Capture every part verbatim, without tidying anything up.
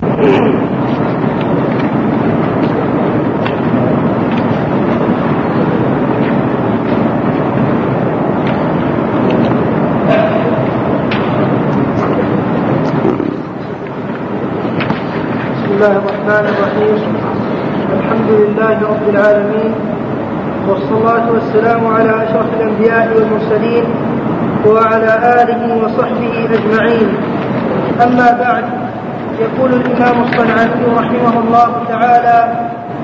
بسم الله الرحمن الرحيم. الحمد لله رب العالمين، والصلاة والسلام على أشرف الأنبياء والمرسلين وعلى آله وصحبه أجمعين. أما بعد، يقول الإمام الصنعاني رحمه الله تعالى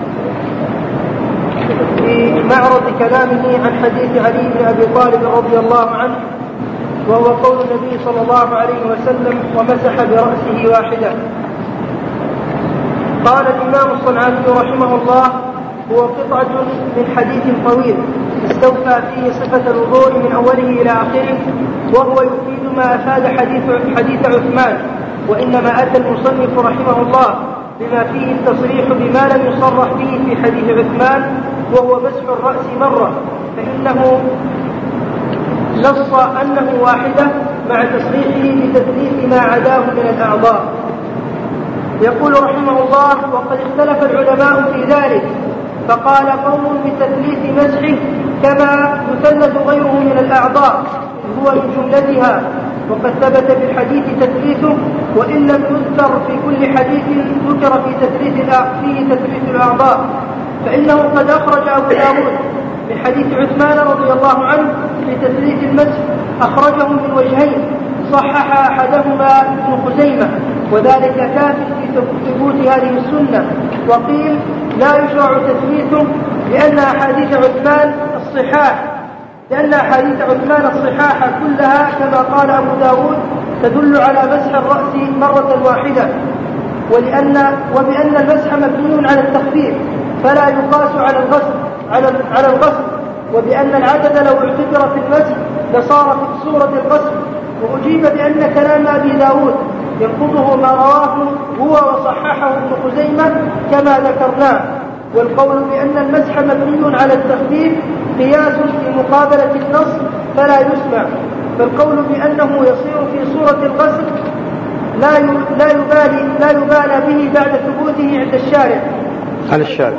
في معرض كلامه عن حديث علي بن أبي طالب رضي الله عنه، وهو قول النبي صلى الله عليه وسلم: ومسح برأسه واحدة. قال الإمام الصنعاني رحمه الله: هو قطعة من حديث طويل استوفى فيه صفة الوضوء من أوله إلى آخره، وهو يفيد ما أفاد حديث, حديث عثمان، وإنما أتى المصنف رحمه الله بما فيه التصريح بما لم يصرح به في حديث عثمان، وهو مسح الرأس مرة، فإنه نص أنه واحدة مع تصريحه بتثليث ما عداه من الأعضاء. يقول رحمه الله: وقد اختلف العلماء في ذلك، فقال قوم بتثليث مسحه كما يثلث غيره من الأعضاء هو من جملتها، وقد ثبت في الحديث تثليثه، وإن لم يذكر في كل حديث ذكر في تثليث فيه تثليث الأعضاء، فإنه قد أخرج أبو داود من حديث عثمان رضي الله عنه في تثليث المسح، أخرجه من وجهين، صحح أحدهما ابن خزيمة، وذلك كاف في ثبوت هذه السنة. وقيل لا يشرع تثليثه لأن أحاديث عثمان الصحاح لأن أحاديث عثمان الصحاح كلها كما قال أبو داود تدل على مسح الرأس مرة واحدة، ولأن وبأن المسح مبني على التخفيف فلا يقاس على الغسل على على الغسل وبأن العدد لو اعتبر في المسح لصار في صورة الغسل. وأجيب بأن كلام أبي داود ينقضه ما رواه هو وصححه ابن خزيمة كما ذكرناه، والقول بأن المسح مبني على التخفيف قياس في مقابلة النص فلا يسمع، فالقول بأنه يصير في صورة الغسل لا لا يبالي لا يبالى به بعد ثبوته عند الشارع عن الشارع.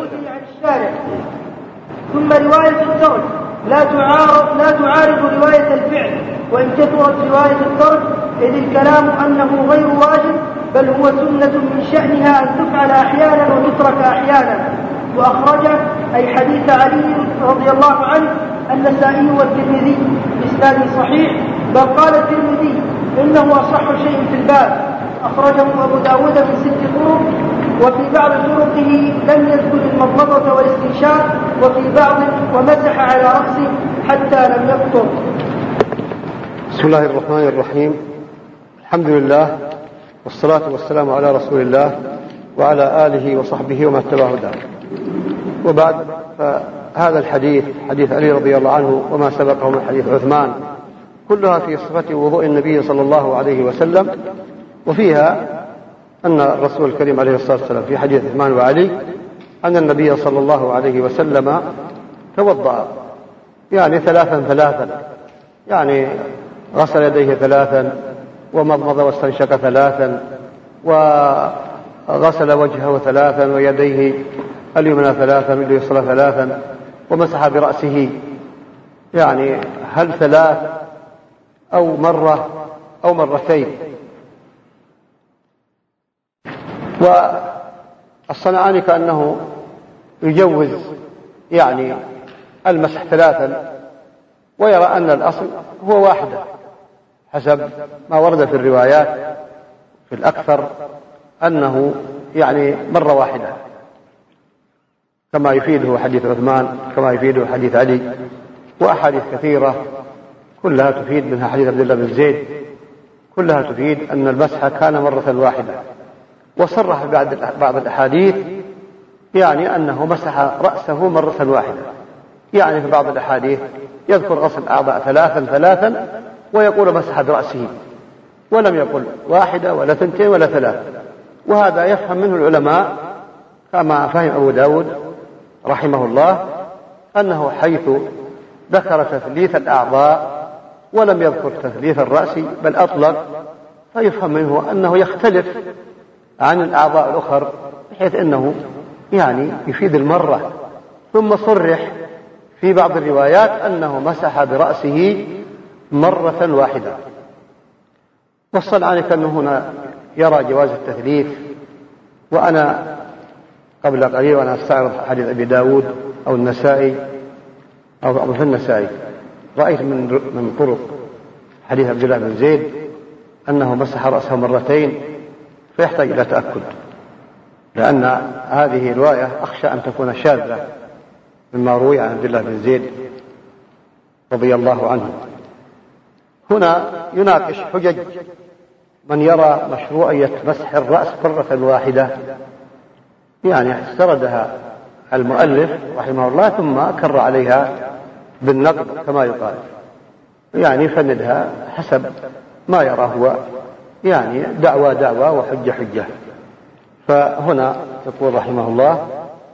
ثم رواية الترك لا تعارض لا تعارض رواية الفعل، وإن كثرت رواية الترك إذ الكلام أنه غير واجب بل هو سنة من شأنها أن تفعل أحيانا وتترك أحيانا. وأخرجه أي حديث علي رضي الله عنه النسائي والترمذي بإسناد صحيح، بل قال الترمذي إنه أصح شيء في الباب. أخرجه أبو داود من ست طرق، وفي بعض طرقه لم يذكر المضمضة والاستنشاق، وفي بعض ومسح على رأسه حتى لم يفطر. بسم الله الرحمن الرحيم. الحمد لله، والصلاة والسلام على رسول الله وعلى آله وصحبه ومن اتبع هداه. وبعد، فهذا الحديث حديث علي رضي الله عنه وما سبقه من حديث عثمان كلها في صفة وضوء النبي صلى الله عليه وسلم، وفيها أن الرسول الكريم عليه الصلاة والسلام في حديث عثمان وعلي أن النبي صلى الله عليه وسلم توضأ يعني ثلاثا ثلاثا، يعني غسل يديه ثلاثا ومضمض واستنشق ثلاثا وغسل وجهه ثلاثا ويديه اليمنى ثلاثا واليسرى ثلاثا ومسح برأسه، يعني هل ثلاث أو مرة أو مرتين. والصنعاني كأنه يجوز يعني المسح ثلاثا، ويرى أن الأصل هو واحدة حسب ما ورد في الروايات في الأكثر أنه يعني مرة واحدة، كما يفيده حديث عثمان كما يفيده حديث علي وأحاديث كثيرة كلها تفيد، منها حديث عبد الله بن زيد، كلها تفيد أن المسح كان مرة واحدة. وصرح بعض الأحاديث يعني أنه مسح رأسه مرة واحدة، يعني في بعض الأحاديث يذكر غسل الأعضاء ثلاثا ثلاثا ويقول مسح برأسه، ولم يقل واحدة ولا ثنتين ولا ثلاث. وهذا يفهم منه العلماء كما فهم أبو داود رحمه الله أنه حيث ذكر تثليث الأعضاء ولم يذكر تثليث الرأس بل أطلق، فيفهم منه أنه يختلف عن الأعضاء الأخر بحيث أنه يعني يفيد المرة، ثم صرح في بعض الروايات أنه مسح برأسه مرة واحدة. والصنعاني كان هنا يرى جواز التثليث، وأنا قبل قليل وأنا أستعرض حديث أبي داود أو النسائي أو في النسائي رأيت من من طرق حديث عبد الله بن زيد أنه مسح رأسه مرتين، فيحتاج إلى تأكد، لأن هذه الرواية أخشى أن تكون شاذة مما روي عن عبد الله بن زيد رضي الله عنه. هنا يناقش حجج من يرى مشروعية مسح الرأس مرة واحدة، يعني استردها المؤلف رحمه الله ثم كر عليها بالنقد كما يقال، يعني فندها حسب ما يرى هو، يعني دعوى دعوى وحجة حجة. فهنا يقول رحمه الله: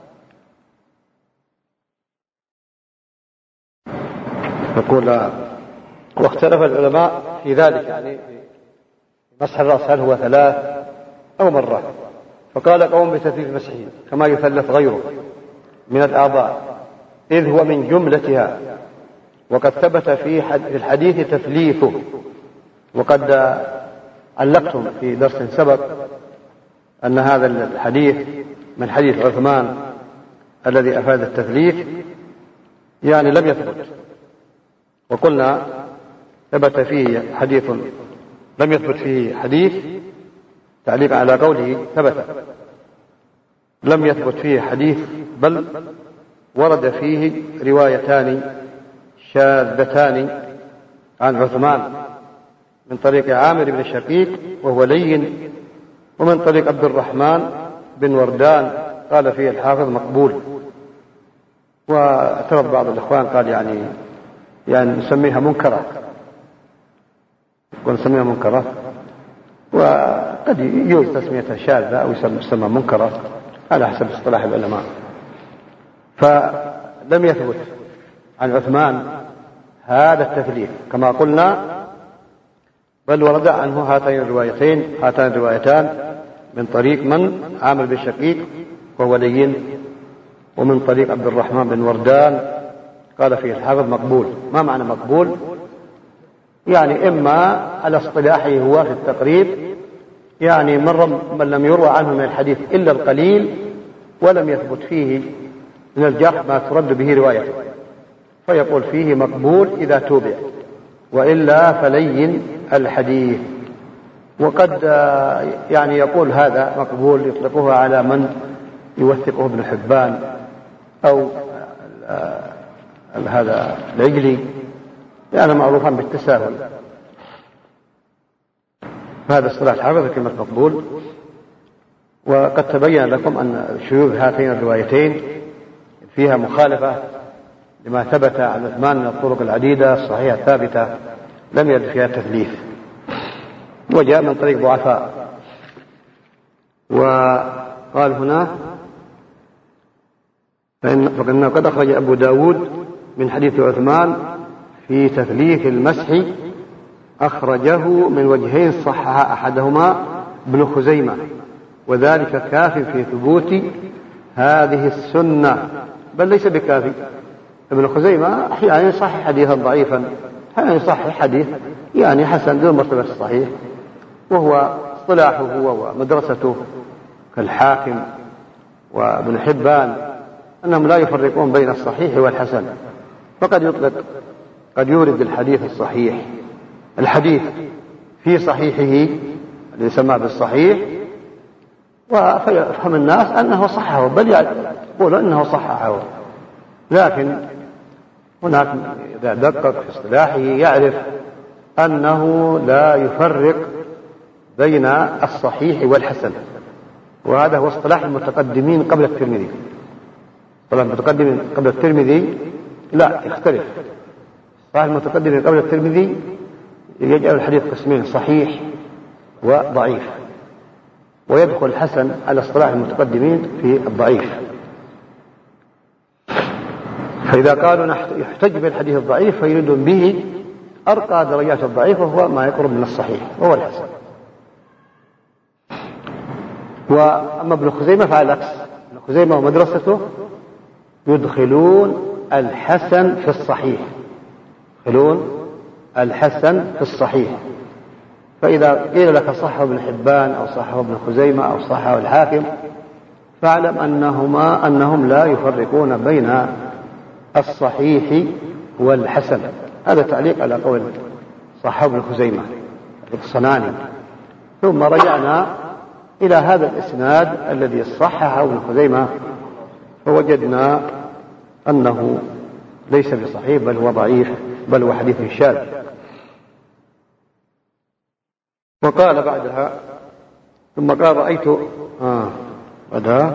يقول واختلف العلماء في ذلك، يعني مسح الرأس هل هو ثلاث أو مرة، فقال قوم بتثليث مسحه كما يثلث غيره من الأعضاء إذ هو من جملتها، وقد ثبت في الحديث تثليثه. وقد علقتم في درس سبق أن هذا الحديث من حديث عثمان الذي أفاد التثليث يعني لم يثبت، وقلنا ثبت فيه حديث لم يثبت فيه حديث، تعليق على قوله ثبت، لم يثبت فيه حديث، بل ورد فيه روايتان شاذتان عن عثمان من طريق عامر بن شقيق وهو لين، ومن طريق عبد الرحمن بن وردان قال فيه الحافظ مقبول. واعترض بعض الإخوان قال يعني يعني نسميها منكرة، ونسميها منكرة، وقد يوجد تسميتها شاذة أو يسمى منكرة على حسب اصطلاح العلماء. فلم يثبت عن عثمان هذا التثليث كما قلنا، بل ورد عنه هاتين الروايتين هاتان الروايتان من طريق من عامر بن شقيق وهو لين، ومن طريق عبد الرحمن بن وردان قال فيه الحافظ مقبول. ما معنى مقبول؟ يعني إما على اصطلاحه هو في التقريب، يعني من, من لم يروى عنه من الحديث إلا القليل ولم يثبت فيه من الجرح ما ترد به روايته، فيقول فيه مقبول إذا توبع، وإلا فلين الحديث. وقد يعني يقول هذا مقبول يطلقه على من يوثقه ابن حبان أو هذا العجلي، يعني معروفا بالتساهل. هذا اصطلاح الحافظ كلمة مقبول. وقد تبين لكم أن شذوذ هاتين الروايتين فيها مخالفة لما ثبت عن عثمان من الطرق العديدة الصحيحة الثابتة لم يرد فيها تثليث، وجاء من طريق ضعفاء. وقال هنا فإنه قد أخرج أبو داود من حديث عثمان في تثليث المسح، أخرجه من وجهين صحح أحدهما ابن خزيمة، وذلك كاف في ثبوت هذه السنة، بل ليس بكافي. ابن خزيمة أحيانا يصحح حديثا ضعيفا، أحيانا يصحح حديث يعني حسن دون مرتبة الصحيح، وهو اصطلاحه ومدرسته كالحاكم وابن حبان أنهم لا يفرقون بين الصحيح والحسن، فقد يطلق قد يورد الحديث الصحيح الحديث في صحيحه الذي يسمى بالصحيح، ويفهم الناس أنه صححه، بل يقولون أنه صححه. لكن هناك إذا دقق في اصطلاحه يعرف أنه لا يفرق بين الصحيح والحسن، وهذا هو اصطلاح المتقدمين قبل الترمذي. اصطلاح المتقدمين قبل الترمذي لا يختلف. اصطلاح المتقدمين قبل الترمذي يجعل الحديث قسمين: صحيح وضعيف، ويدخل الحسن على اصطلاح المتقدمين في الضعيف. فإذا قالوا يحتج بالحديث الضعيف فيريدون به أرقى درجات الضعيف، وهو ما يقرب من الصحيح وهو الحسن. وأما ابن خزيمة فعلى العكس، ابن خزيمة ومدرسته يدخلون الحسن في الصحيح، يدخلون الحسن في الصحيح. فإذا قيل لك صحه ابن حبان أو صحه ابن خزيمة أو صحه الحاكم فاعلم أنهما أنهم لا يفرقون بين الصحيح والحسن. هذا تعليق على قول صحه ابن خزيمة الصنعاني. ثم رجعنا إلى هذا الإسناد الذي صححه ابن خزيمة فوجدنا أنه ليس بصحيح بل هو ضعيف، بل هو حديث شاذ. وقال بعدها ثم قال رأيت آه بعدها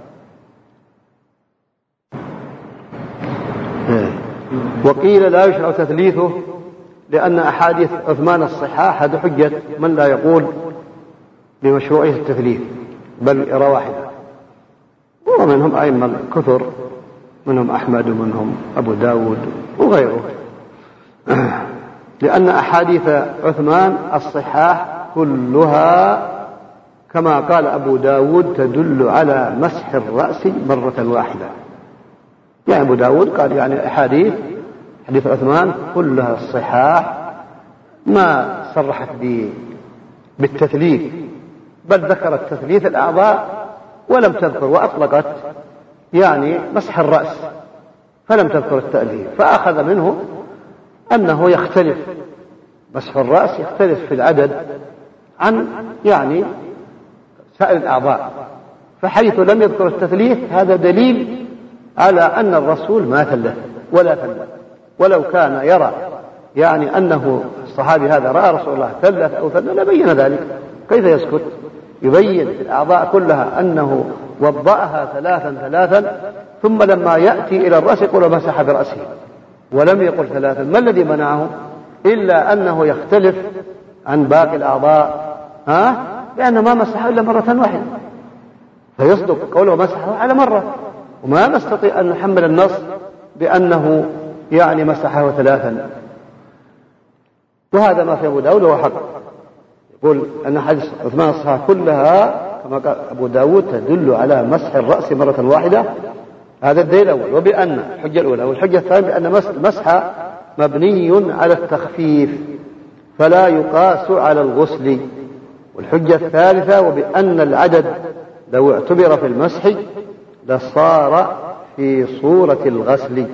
وقيل لا يشرع تثليثه لأن أحاديث عثمان الصحاح هذا حجة من لا يقول بمشروعية التثليث بل يرى واحدة، ومنهم أئمة كثر، منهم أحمد ومنهم أبو داود وغيره، لأن أحاديث عثمان الصحاح كلها كما قال أبو داود تدل على مسح الرأس مرة واحدة. يعني أبو داود قال يعني أحاديث حديث عثمان كلها الصحاح ما صرحت بالتثليث بل ذكرت تثليث الأعضاء ولم تذكر وأطلقت يعني مسح الرأس فلم تذكر التأليف، فأخذ منه أنه يختلف مسح الرأس يختلف في العدد عن يعني سائر الأعضاء، فحيث لم يذكر التثليث هذا دليل على أن الرسول ما ثلث ولا ثلث. ولو كان يرى يعني أنه الصحابي هذا رأى رسول الله ثلث أو ثلث لبين ذلك، كيف يسكت؟ يبين في الأعضاء كلها أنه وضعها ثلاثا ثلاثا ثم لما يأتي إلى الرأس يقول مسح برأسه ولم يقل ثلاثا. ما الذي منعه إلا أنه يختلف عن باقي الأعضاء ها؟ لأنه ما مسحه إلا مرة واحدة، فيصدق قوله مسحه على مرة، وما نستطيع أن نحمل النص بأنه يعني مسحه ثلاثا. وهذا ما في أبو داود وهو حق، يقول أن حديث عثمان الصحاح كلها كما قال أبو داود تدل على مسح الرأس مرة واحدة. هذا الدليل الأول. وبأن الحجة الأولى. والحجة الثانية بأن المسح مبني على التخفيف فلا يقاس على الغسل. والحجة الثالثة وبأن العدد لو اعتبر في المسح لصار في صورة الغسل،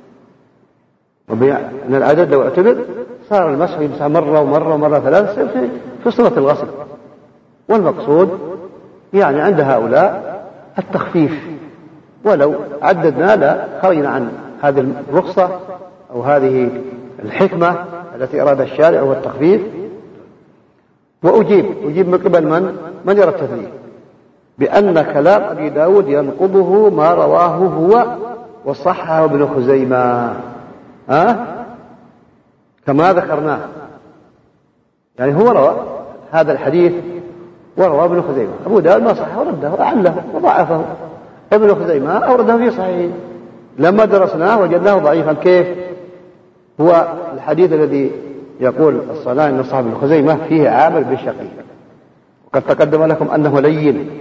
وبأن العدد لو اعتبر صار المسح يمسح مرة ومرة ومرة ثلاثة في, في صورة الغسل. والمقصود يعني عند هؤلاء التخفيف، ولو عددنا لا خرجنا عن هذه الرخصة أو هذه الحكمة التي أراد الشارع هو التخفيف. وأجيب أجيب من قبل من من يرى التثليث بأن كلام أبي داود ينقضه ما رواه هو وصححه ابن خزيمة ها؟ كما ذكرناه، يعني هو روى هذا الحديث ورواه ابن خزيمة، أبو داود ما صححه ورده وأعله وضعفه، ابن خزيمة أورده في صحيح لما درسناه وجدناه ضعيفا. كيف؟ هو الحديث الذي يقول الصناعي أن صاحب ابن خزيمة فيه عامر بن شقيق، وقد تقدم لكم أنه لين،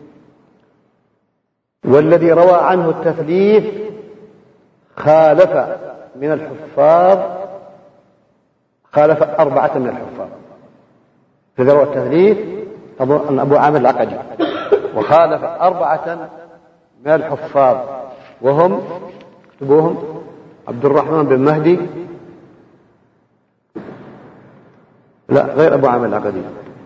والذي روى عنه التثليث خالف من الحفاظ خالف أربعة من الحفاظ. فإذا روى التثليث أن أبو عامر العقدي وخالف أربعة من الحفاظ وهم اكتبوهم عبد الرحمن بن مهدي لا غير أبو عامر العقدي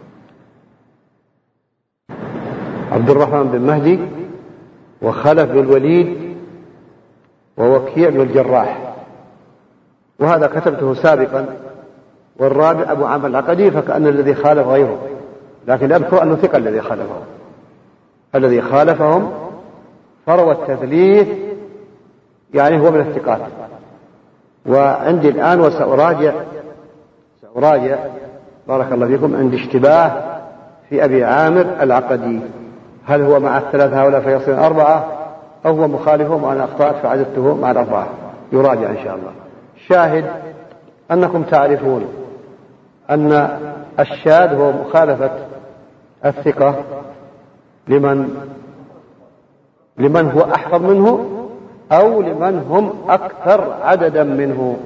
عبد الرحمن بن مهدي وخلف بن الوليد ووكيع بن الجراح، وهذا كتبته سابقا. والرابع أبو عامر العقدي فكأن الذي خالف غيره، لكن أذكر أنه ثقة الذي خالفهم الذي خالفهم فروى التثليث يعني هو من الثقات. وعندي الآن وسأراجع سأراجع بارك الله فيكم عندي اشتباه في أبي عامر العقدي، هل هو مع الثلاثة هؤلاء فيصير أربعة أو هو مخالفهم وأنا أخطأت فعددته مع الأربعة؟ يراجع إن شاء الله. شاهد أنكم تعرفون أن الشاذ هو مخالفة الثقة لمن لمن هو أحفظ منه أو لمن هم أكثر عددا منه.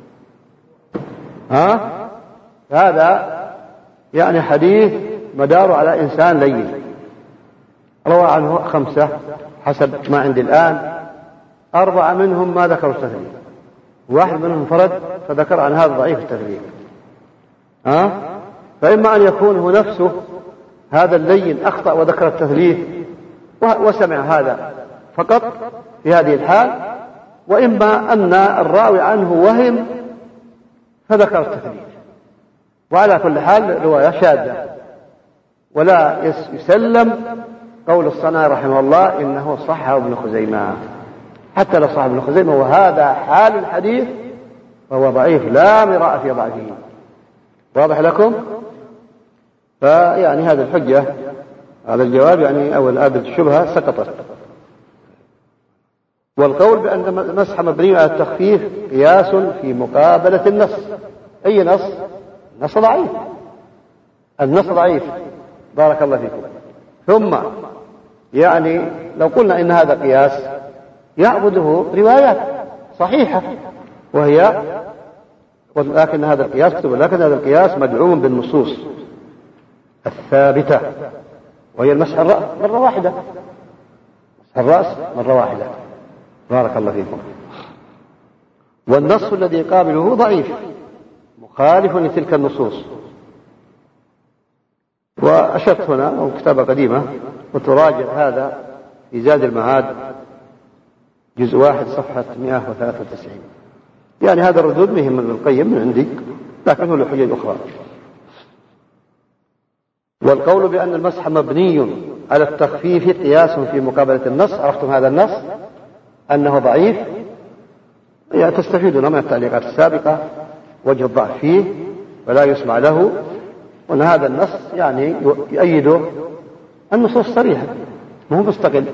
ها؟ هذا يعني حديث مداره على إنسان لين، روى عنه خمسة حسب ما عندي الآن، أربعة منهم ما ذكروا التثليث، واحد منهم انفرد فذكر عن هذا ضعيف التثليث. ها؟ فإما أن يكون هو نفسه هذا اللين أخطأ وذكر التثليث وسمع هذا فقط في هذه الحال، وإما أن الراوي عنه وهم فذكر التثليث. وعلى كل حال رواية شاذة، ولا يسلم قول الصنعاني رحمه الله إنه صححه ابن خزيمة، حتى لو صححه ابن خزيمة وهذا حال الحديث فهو ضعيف لا مراء في ضعفه. واضح لكم؟ فيعني هذه الحجة على الجواب يعني أو الآبد الشبهة سقطت. والقول بأن المسح مبني على التخفيف قياس في مقابلة النص. أي نص؟ نص ضعيف، النص ضعيف، بارك الله فيكم. ثم يعني لو قلنا إن هذا قياس يعبده روايات صحيحة وهي، ولكن هذا القياس كتب لكن هذا القياس مدعوم بالنصوص الثابتة، وهي المسح الرأس مرة واحدة، مسح الرأس مرة واحدة، بارك الله فيكم. والنص الذي يقابله ضعيف مخالف لتلك النصوص. وأشرت هنا أو كتابة قديمة وتراجع هذا في زاد المعاد جزء واحد صفحة مئة وثلاثة وتسعين. يعني هذا الردود مهم من القيم من عندي، لكن هو له حجج أخرى. والقول بأن المسح مبني على التخفيف قياس في مقابلة النص، عرفتم هذا النص أنه ضعيف، يعني تستفيدون من التعليقات السابقة وجه الضعف فيه ولا يسمع له، وأن هذا النص يعني يؤيده النصوص الصريحة مو مستقل.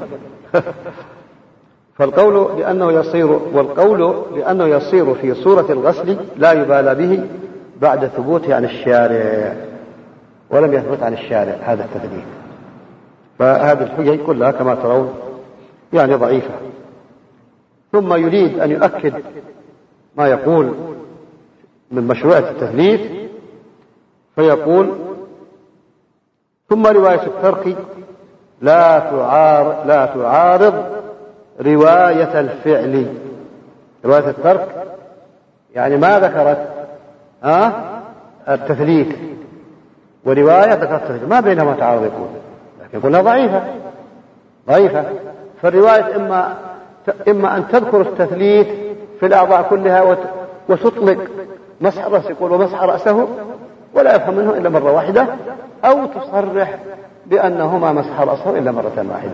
فالقول بأنه يصير والقول بأنه يصير في صورة الغسل لا يبالى به بعد ثبوته عن الشارع، ولم يثبت عن الشارع هذا التثليث. فهذه الحجج كلها كما ترون يعني ضعيفة. ثم يريد أن يؤكد ما يقول من مشروعية التثليث فيقول: ثم رواية الترك لا تعارض, لا تعارض رواية الفعل. رواية الترك يعني ما ذكرت ها التثليث، ورواية ذكرت التثليث، ما بينهما تعارض يكون، لكن قلنا ضعيفة ضعيفة. فالرواية إما إما أن تذكر التثليث في الأعضاء كلها وتطلق مسح الرأس يقول ومسح رأسه ولا يفهم منه إلا مرة واحدة، أو تصرح بأنهما مسح رأسه إلا مرة واحدة.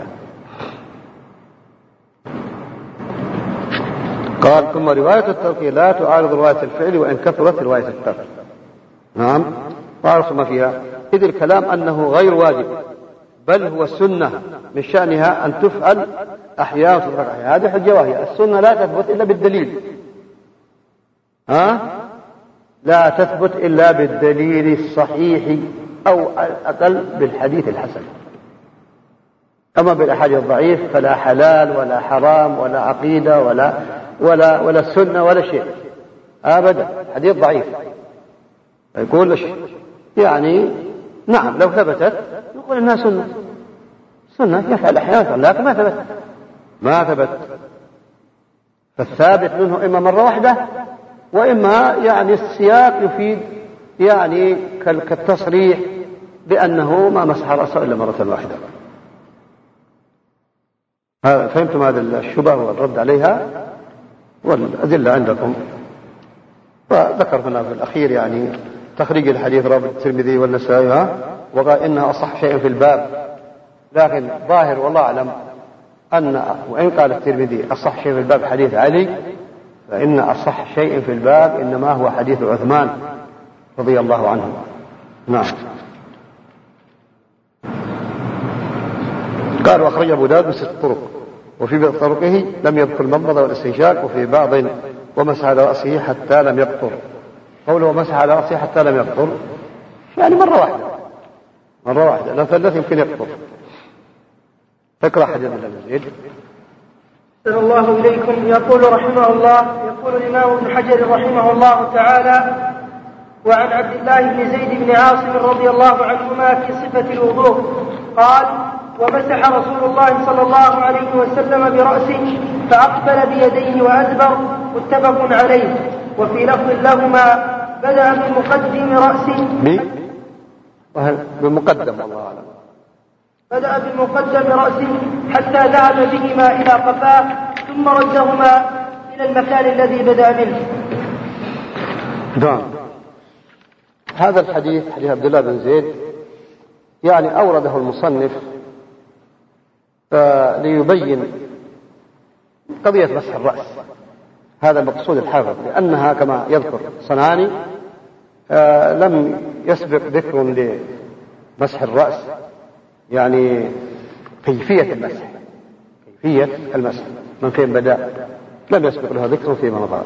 قال: ثم رواية الترك لا تعارض رواية الفعل وإن كثرت رواية الترك. نعم، وعرف ما فيها، إذ الكلام أنه غير واجب بل هو السنة من شأنها أن تفعل أحيانا وتترك أحيانا. هذه حجة وهي السنة لا تثبت إلا بالدليل، ها؟ لا تثبت إلا بالدليل الصحيح أو أقل بالحديث الحسن. أما بالأحاديث الضعيف فلا حلال ولا حرام ولا عقيدة ولا ولا ولا سنة ولا شيء أبدا، حديث ضعيف. يقول لش يعني نعم لو ثبتت نقول إنها سنة، سنة يفعل أحيانا لكن ما ثبت ما ثبت فالثابت منه إما مرة واحدة وإما يعني السياق يفيد يعني كالتصريح بأنه ما مسح رأسه إلا مرة واحدة. فهمتم هذا الشبهة والرد عليها والأدلة عندكم. وذكر هنا في الأخير يعني تخريج الحديث رواه الترمذي والنسائي، وقال إنها أصح شيء في الباب، لكن ظاهر والله أعلم أن وإن قال الترمذي أصح شيء في الباب حديث علي، فإن أصح شيء في الباب إنما هو حديث عثمان رضي الله عنه. نعم. قال: وأخرج أبو داود بست طرق، وفي بعض طرقه لم يذكر المضمضة والاستنشاق، وفي بعض ومسح على رأسه حتى لم يقطر. قوله ومسح على رأسه حتى لم يقطر يعني مرة واحدة مرة واحدة، لا ثلاث يمكن يقطر. اقرأ حديث عبد الله بن زيد. أحسن الله إليكم. يقول رحمه الله يقول الإمام ابن حجر رحمه الله تعالى: وعن عبد الله بن زيد بن عاصم رضي الله عنهما في صفة الوضوء قال: ومسح رسول الله صلى الله عليه وسلم برأسه فأقبل بيديه وأدبر، متفق عليه. وفي لفظ لهما: بدأ بمقدم رأسه بمقدم الله أعلم بدأ بمقدم رأسه حتى ذهب بهما إلى قفاه ثم ردهما إلى المكان الذي بدأ منه. نعم. هذا الحديث حديث عبد الله بن زيد يعني أورده المصنف ليبين قضية مسح الرأس. هذا مقصود الحافظ، لأنها كما يذكر صنعاني لم يسبق ذكر لمسح الرأس، يعني كيفية المسح كيفية المسح من فين بدأ لم يسبق لها ذكر فيما مضى.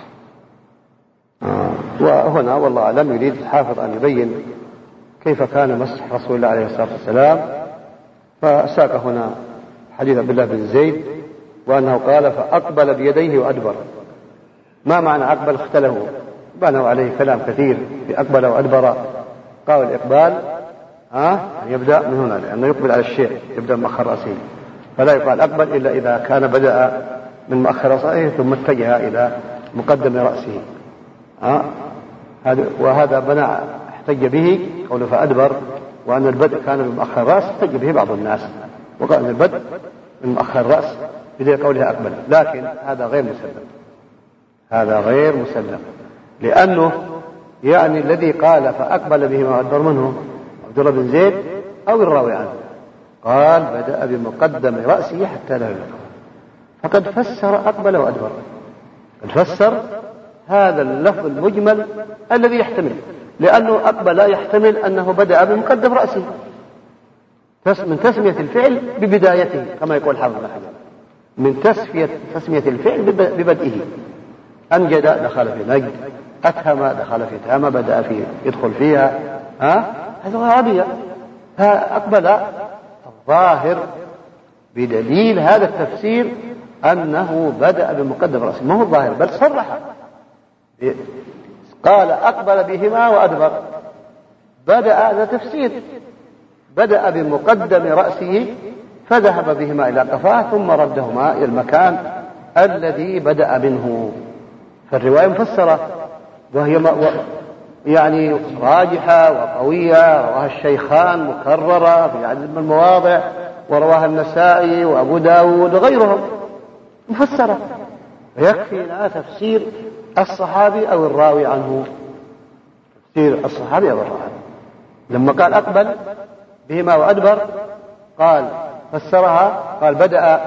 آه. وهنا والله أعلم يريد الحافظ أن يبين كيف كان مسح رسول الله عليه الصلاة والسلام، فساق هنا حديث عبد الله بن زيد وأنه قال: فأقبل بيديه وأدبر. ما معنى أقبل؟ اختلفوا، بنوا عليه كلام كثير في أقبل وأدبر. قالوا الإقبال ها أن يبدأ من هنا، لأنه يقبل على الشيء يبدأ من مؤخر رأسه، فلا يقال أقبل إلا إذا كان بدأ من مؤخر رأسه ثم اتجه إلى مقدم رأسه. ها وهذا بنى احتج به قوله فأدبر، وأن البدء كان من مؤخر الرأس احتج به بعض الناس وقال أن البدء من مؤخر الرأس بدل قوله أقبل، لكن هذا غير مسلم هذا غير مسلم لأنه يعني الذي قال فأقبل به ما أدبر منه عبد الله بن زيد أو الراوي عنه قال بدأ بمقدم رأسه حتى لا يلقى، فقد فسر أقبل وأدبر، قد فسر هذا اللفظ المجمل الذي يحتمل، لأنه أقبل لا يحتمل أنه بدأ بمقدم رأسه من تسمية الفعل ببدايته كما يقول حافظ بن حجر، من تسمية تسمية الفعل ببدئه. أنجد دخل في نجد، أتهم دخل في تهم، بدأ في يدخل فيها، ها هذا عربية. فأقبل الظاهر بدليل هذا التفسير أنه بدأ بمقدم رأسه، ما هو الظاهر بل صرح قال أقبل بهما وأدبر، بدأ هذا تفسير، بدأ بمقدم رأسه فذهب بهما إلى قفاه ثم ردهما إلى المكان الذي بدأ منه. فالرواية مفسرة وهي يعني راجحة وقوية، رواها الشيخان مكررة في عدد من المواضع، ورواها النسائي وأبو داود وغيرهم مفسرة، ويكفي لنا تفسير الصحابي أو الراوي عنه، تفسير الصحابي أو الراوي لما قال أقبل بهما وأدبر قال فسرها قال بدأ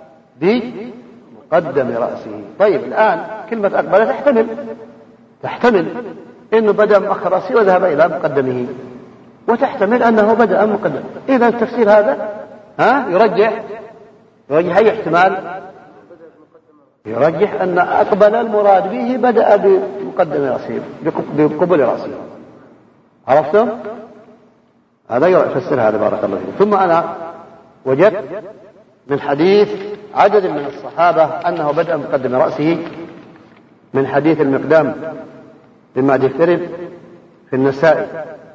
بمقدم رأسه. طيب الآن كلمة أقبل تحتمل تحتمل إنه بدأ مؤخر رأسه وذهب إلى مقدمه، وتحتمل أنه بدأ مقدم. إذا التفسير هذا ها يرجح يرجح أي احتمال؟ يرجح أن أقبل المراد به بدأ بمقدم رأسه بقبل رأسه. عرفتم؟ هذا يفسر هذا بارك الله فيكم. ثم أنا وجدت من حديث عدد من الصحابة أنه بدأ مقدم رأسه، من حديث المقدام بن معدي الكرب في النسائي،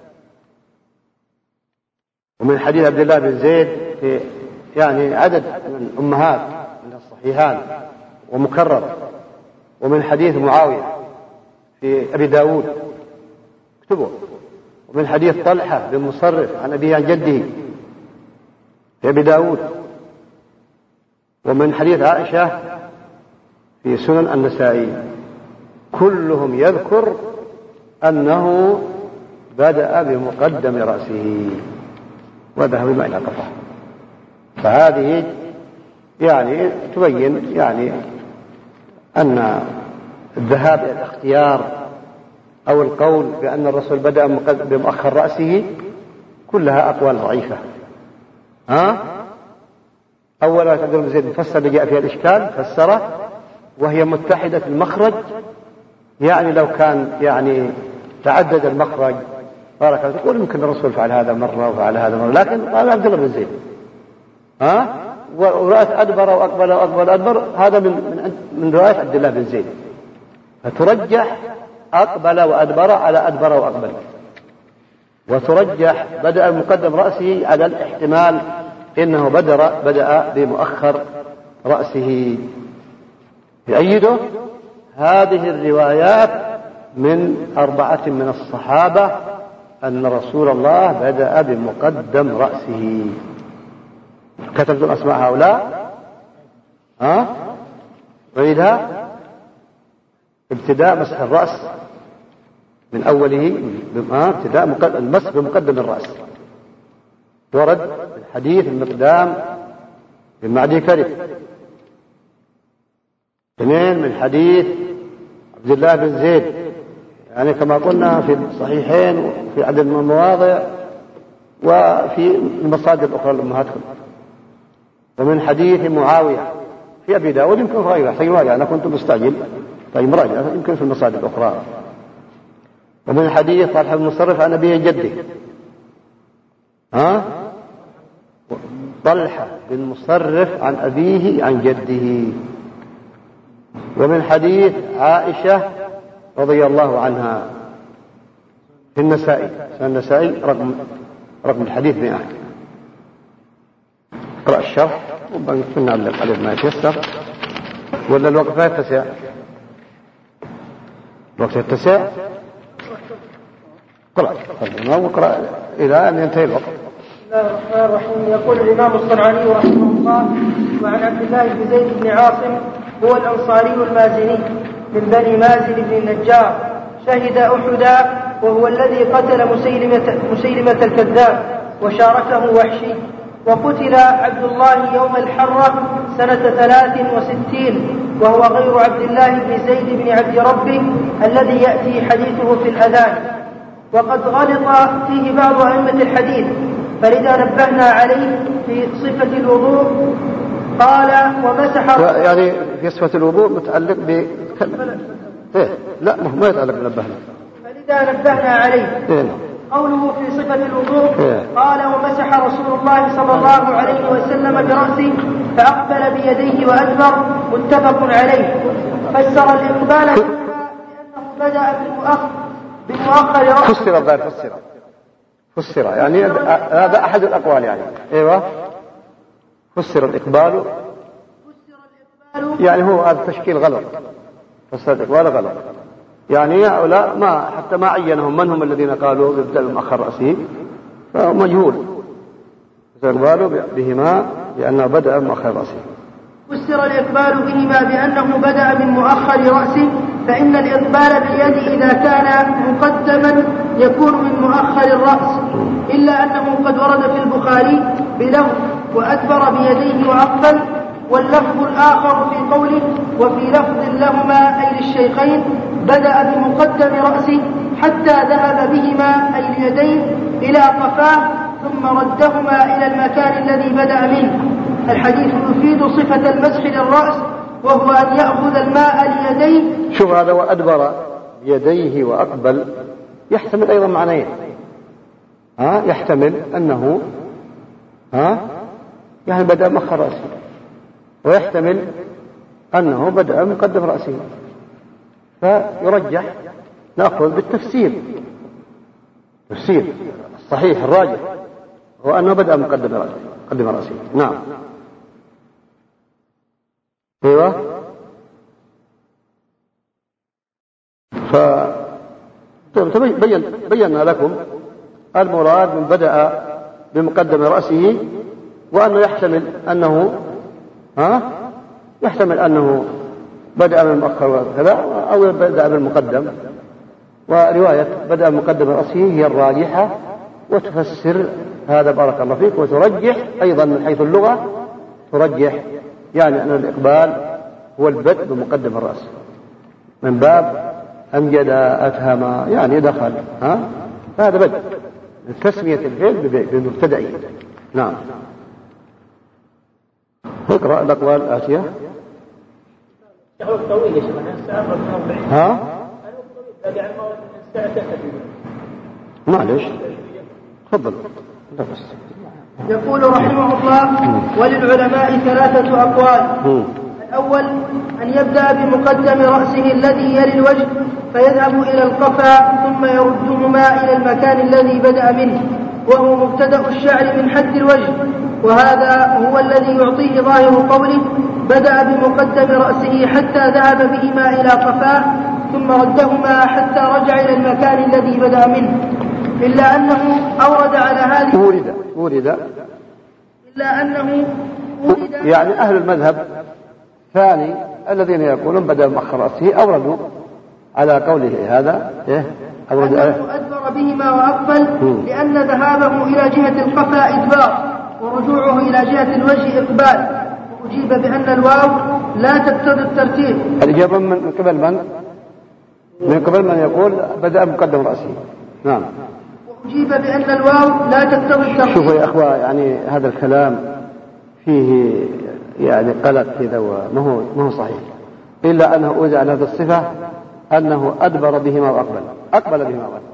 ومن حديث عبد الله بن زيد في يعني عدد من الأمهات من الصحيحان ومكرر، ومن حديث معاوية في أبي داود اكتبوا، ومن حديث طلحة بن مصرف عن أبيه عن جده في أبي داود، ومن حديث عائشة في سنن النسائي، كلهم يذكر أنه بدأ بمقدم رأسه وذهب بما إلى قفاه. فهذه يعني تبين يعني أن الذهاب إلى الاختيار أو القول بأن الرسول بدأ بمؤخر رأسه كلها أقوال ضعيفة. ها أولا عبد الله بن زيد فسر اللي جاء فيها الإشكال فسره وهي متحدة المخرج، يعني لو كان يعني تعدد المخرج بارك الله تقول يمكن الرسول فعل هذا مرة وفعل هذا مرة، لكن قال عبد الله بن زيد ها ورواية أدبر وأقبل وأقبل أدبر هذا من من, من رواية عبد الله بن زيد، فترجح أقبل وأدبر على أدبر وأقبل، وترجح بدأ مقدم رأسه على الاحتمال إنه بدر بدأ بمؤخر رأسه. يؤيده هذه الروايات من أربعة من الصحابة أن رسول الله بدأ بمقدم رأسه. كتبتم أسماء هؤلاء؟ ها؟ عيدها. ابتداء مسح الرأس من أوله، ابتداء المسح بمقدم الرأس. ورد الحديث المقدام بن معدي كرب. اثنين من حديث عبد الله بن زيد، يعني كما قلنا في الصحيحين وفي عدد من المواضع وفي المصادر الأخرى لأمهاتكم. ومن حديث معاوية في أبي داود، يمكن غيره حسين مراجعة، أنا كنت مستعجل طيب مراجعة يمكن في المصادر الأخرى. ومن حديث طلحة بن مصرف عن أبيه جده، ها طلحة بن مصرف عن أبيه عن جده. ومن حديث عائشة رضي الله عنها في النسائي، النسائي رقم رقم الحديث مئة. اقرأ الشرح وبنكون نعلق عليه ما يتيسر، ولا الوقت لا يتسع؟ الوقت يتسع؟ اقرأ واقرأ إلى أن ينتهي الوقت. بسم الله الرحمن الرحيم. يقول الإمام الصنعاني رحمه الله: وعن عبد الله بن زيد بن عاصم هو الأنصاري المازني من بني مازن بن النجار، شهد أحدا وهو الذي قتل مسيلمة, مسيلمة الكذاب وشاركه وحشي. وقتل عبد الله يوم الحرة سنة ثلاث وستين، وهو غير عبد الله بن زيد بن عبد ربه الذي يأتي حديثه في الأذان، وقد غلط فيه بعض أئمة الحديث، فلذا نبهنا عليه في صفة الوضوء. قال: ومسح يعني في صفة الوضوء متعلق ب إيه؟ لا ما يتعلق بنبهنا، فلذا نبهنا عليه. إيه؟ قوله في صفة الوضوء: إيه؟ قال: ومسح رسول الله صلى الله عليه وسلم برأسه فأقبل بيديه وأدبر، متفق عليه. فسر الإقبال بأنه بدأ بالمؤخر بالمؤخر رأسه. فسر الظاهر فسر فسر يعني هذا أحد الأقوال يعني. أيوة فسر الإقبال يعني هو هذا التشكيل غلط، فسر الإقبال غلط يعني هؤلاء ما حتى ما عينهم من هم الذين قالوا يبدأ بمؤخر رأسه، فهو مجهول. فسر الإقبال بهما لأنه بدأ بمؤخر رأسه. فسر الإقبال بهما بأنه بدأ من مؤخر رأسه، فإن الإقبال باليد إذا كان مقدما يكون من مؤخر الرأس، إلا أنه قد ورد في البخاري بلفظ وأدبر بيديه وأقبل، واللفظ الآخر في قوله: وفي لفظ لهما أي للشيخين بدأ بمقدم رأسه حتى ذهب بهما أي اليدين إلى قفاه ثم ردهما إلى المكان الذي بدأ منه. الحديث يفيد صفة المسح للرأس، وهو أن يأخذ الماء ليديه. شوف هذا وأدبر يديه وأقبل يحتمل أيضا معنيه، ها يحتمل أنه ها يعني بدأ مؤخر رأسه، ويحتمل أنه بدأ مقدم رأسه، فيرجح نأخذ بالتفسير. تفسير الصحيح الراجح هو أنه بدأ مقدم رأسه مقدم رأسه. نعم. ايوه. فبين بينا لكم المراد من بدأ بمقدم رأسه، وأنه يحتمل أنه ها يحتمل أنه بدأ من مؤخر كذا أو بدأ بالمقدم، ورواية بدأ بمقدم رأسه هي الراجحة وتفسر هذا بارك الله فيك، وترجح أيضا من حيث اللغة ترجح يعني أن الإقبال هو البدء بمقدم الرأس من باب أمجد أتهم يعني دخل، ها هذا بدء من تسمية الفعل بمبتدئه. نعم. اقرأ الأقوال الآتية. طويل يا شيخ، ها معلش تفضل. لا بس يقول رحمه الله: وللعلماء ثلاثة أقوال. الأول أن يبدأ بمقدم رأسه الذي يلي الوجه فيذهب إلى القفا ثم يردهما إلى المكان الذي بدأ منه، وهو مبتدأ الشعر من حد الوجه، وهذا هو الذي يعطيه ظاهر قوله: بدأ بمقدم رأسه حتى ذهب بهما إلى قفاه ثم ردهما حتى رجع إلى المكان الذي بدأ منه، إلا أنه أورد على هذه ورد ورد إلا أنه ورد يعني أهل المذهب الثاني الذين يقولون بدأ بمؤخر رأسه أوردوا على قوله هذا إيه؟ أورد أنه أدبر بهما وأقبل، لأن ذهابه إلى جهة القفا إدبار ورجوعه إلى جهة الوجه إقبال. وأجيب بأن الواو لا تقتضي الترتيب. الإجابة من قبل من؟ من قبل من يقول بدأ مقدم رأسه. نعم. وأجيب بأن الواو لا تقتضي الترتيب. شوفوا يا أخوة، يعني هذا الكلام فيه يعني قلق كذا وما هو ما هو صحيح، إلا أنه أوزع على هذه الصفة أنه أدبر بهما وأقبل أقبل بهما وأدبر،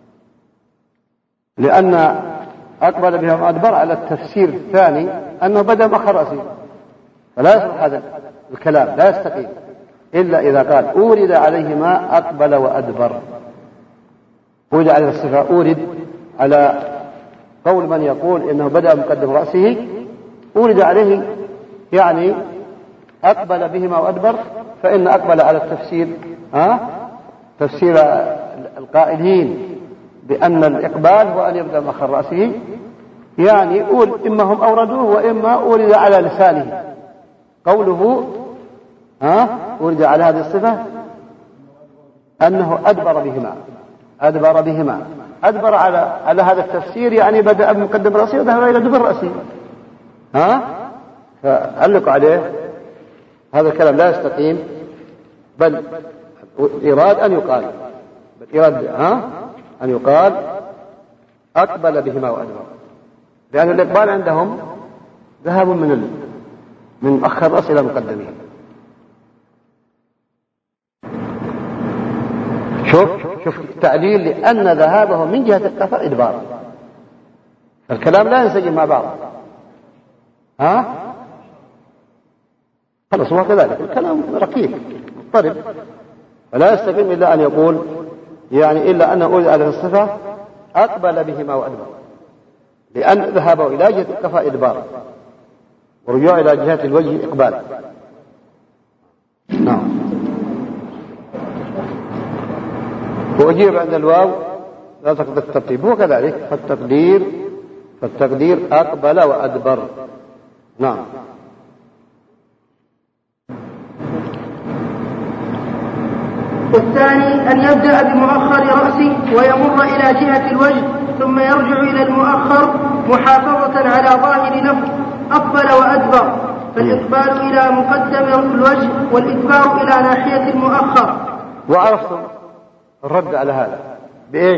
لأن أقبل بهما وأدبر على التفسير الثاني أنه بدأ مؤخر رأسه، فلا يصح هذا الكلام، لا يستقيم إلا إذا قال أورد عليهما أقبل وأدبر. أورد على الصفة، أورد على قول من يقول إنه بدأ مقدم رأسه، أورد عليه يعني أقبل بهما وأدبر، فإن أقبل على التفسير ها تفسير القائلين بأن الإقبال هو أن يبدأ مؤخر رأسه، يعني يقول إما هم أوردوه وإما أورد على لسانه قوله ها أورد على هذه الصفة أنه أدبر بهما أدبر بهما أدبر على على هذا التفسير، يعني بدأ بمقدم رأسه وذهب إلى دبر رأسه. ها فعلق عليه هذا الكلام لا يستقيم، بل إراد أن يقال بل إراد ها أن يقال أقبل بهما وأدبر، لأن الإقبال عندهم ذهاب من ال... من مؤخر رأس إلى مقدمه. شوف شوف التعليل، لأن ذهابه من جهة القفا إدبار، الكلام لا ينسجم مع بعض. ها خلص هو كذلك، الكلام رقيق مضطرب، فلا يستقيم إلا أن يقول يعني إلا أنه أورد على الصفة أقبل بهما وأدبر، لأن ذهابه إلى جهة القفا إدبار ورجوع إلى جهة الوجه إقبال. نعم. وأجيب عند الواو لا تقدر الترتيب، هو كذلك، فالتقدير فالتقدير أقبل وأدبر. نعم. والثاني أن يبدأ بمؤخر رأسه ويمر إلى جهة الوجه ثم يرجع إلى المؤخر محافظة على ظاهر لفظ أقبل وأدبر، فالإقبال إلى مقدم الوجه والإدبار إلى ناحية المؤخر. وعرفتم الرد على هذا بإيش؟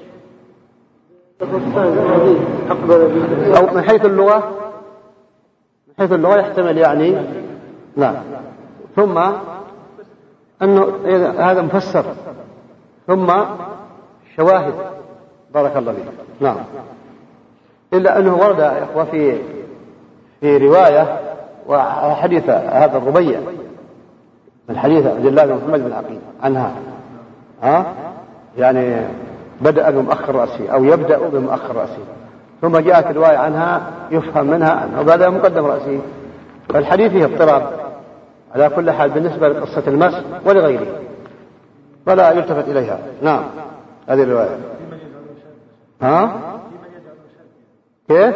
أو من حيث اللغة من حيث اللغة يحتمل يعني لا، ثم أنه هذا مفسر، ثم شواهد. بارك الله فيك. نعم. إلا أنه ورد يا إخوة في في رواية وحديث هذا الربيع من حديث عبد الله بن محمد بن عقيل عنها ها يعني بدأ بمؤخر رأسه أو يبدأ بمؤخر رأسه، ثم جاءت رواية عنها يفهم منها أنه بدأ مقدم رأسه، فالحديث فيه اضطراب على كل حال بالنسبة لقصة المس ولغيره، ولا يلتفت إليها. نعم. هذه الرواية ها كيف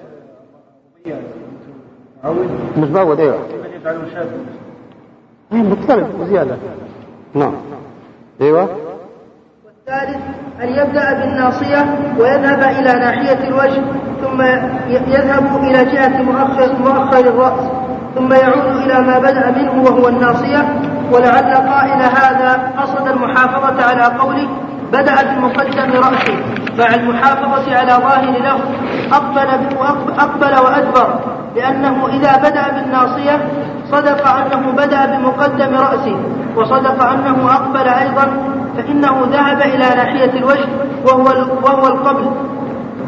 مش موجود. ايوه مختلف وزيادة. نعم. ايوه. والثالث أن يبدأ بالناصية ويذهب إلى ناحية الوجه ثم يذهب إلى جهة مؤخر مؤخر الرأس ثم يعود إلى ما بدأ منه وهو الناصية. ولعل قائل هذا قصد المحافظة على قوله بدأ بمقدم رأسه مع المحافظة على ظاهر لفظ أقبل, أقبل وأدبر، لأنه إذا بدأ بالناصية صدق أنه بدأ بمقدم رأسه وصدق أنه أقبل أيضا، فإنه ذهب إلى ناحية الوجه وهو, وهو القبل.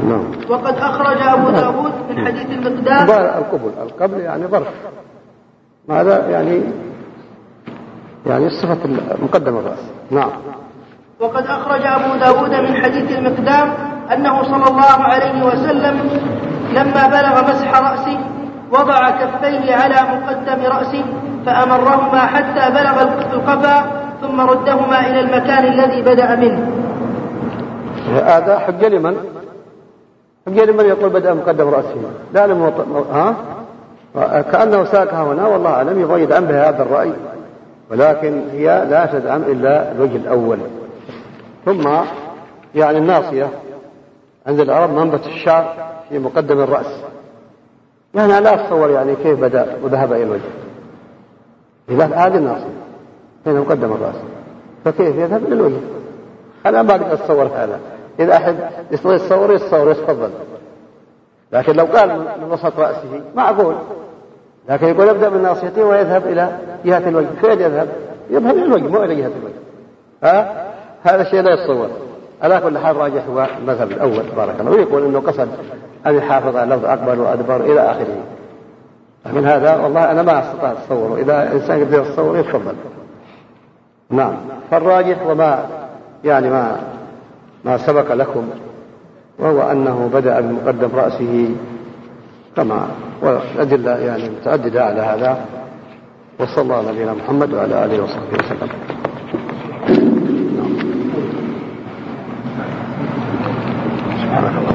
نعم. وقد أخرج أبو داود من حديث المقدام القبل القبل يعني ظرف، ماذا يعني يعني الصفة المقدمة الرأس. نعم. وقد أخرج أبو داود من حديث المقدام أنه صلى الله عليه وسلم لما بلغ مسح رأسه وضع كفيه على مقدم رأسه فأمرهما حتى بلغ القفا ثم ردهما إلى المكان الذي بدأ منه. هذا حجة لمن؟ حجة لمن يقول بدأ مقدم رأسه؟ لا لم ها؟ كأنه ساكها هنا والله أعلم يبغى يدعم بها هذا الرأي، ولكن هي لا تدعم إلا الوجه الأول. ثم يعني الناصية عند العرب منبت الشعر في مقدم الرأس، يعني لا أتصور يعني كيف بدأ وذهب إلى الوجه. إذا هذه الناصية هنا مقدم الرأس، فكيف يذهب إلى الوجه؟ أنا ما أقدر أتصور هذا. إذا أحد يستطيع يتصور يتصور يتفضل، لكن لو قال من وسط رأسه معقول، لكن يقول يبدأ من ناصيته ويذهب إلى جهة الوجه. فين يذهب؟ يذهب إلى الوجه مو إلى جهة الوجه. ها؟ هذا الشيء لا يتصور. على كل حال راجح هو المذهب الأول بارك الله، ويقول إنه قصد أن يحافظ على لفظ أقبل وأدبر إلى آخره. من هذا والله أنا ما أستطيع أتصوره، إذا إنسان يقدر يتصور يتفضل. نعم. فالراجح وما يعني ما ما سبق لكم، وهو أنه بدأ بمقدم رأسه كما والأدلة يعني متعددة على هذا. وصلى الله على نبينا محمد وعلى آله وصحبه وسلم. سبحانك الله.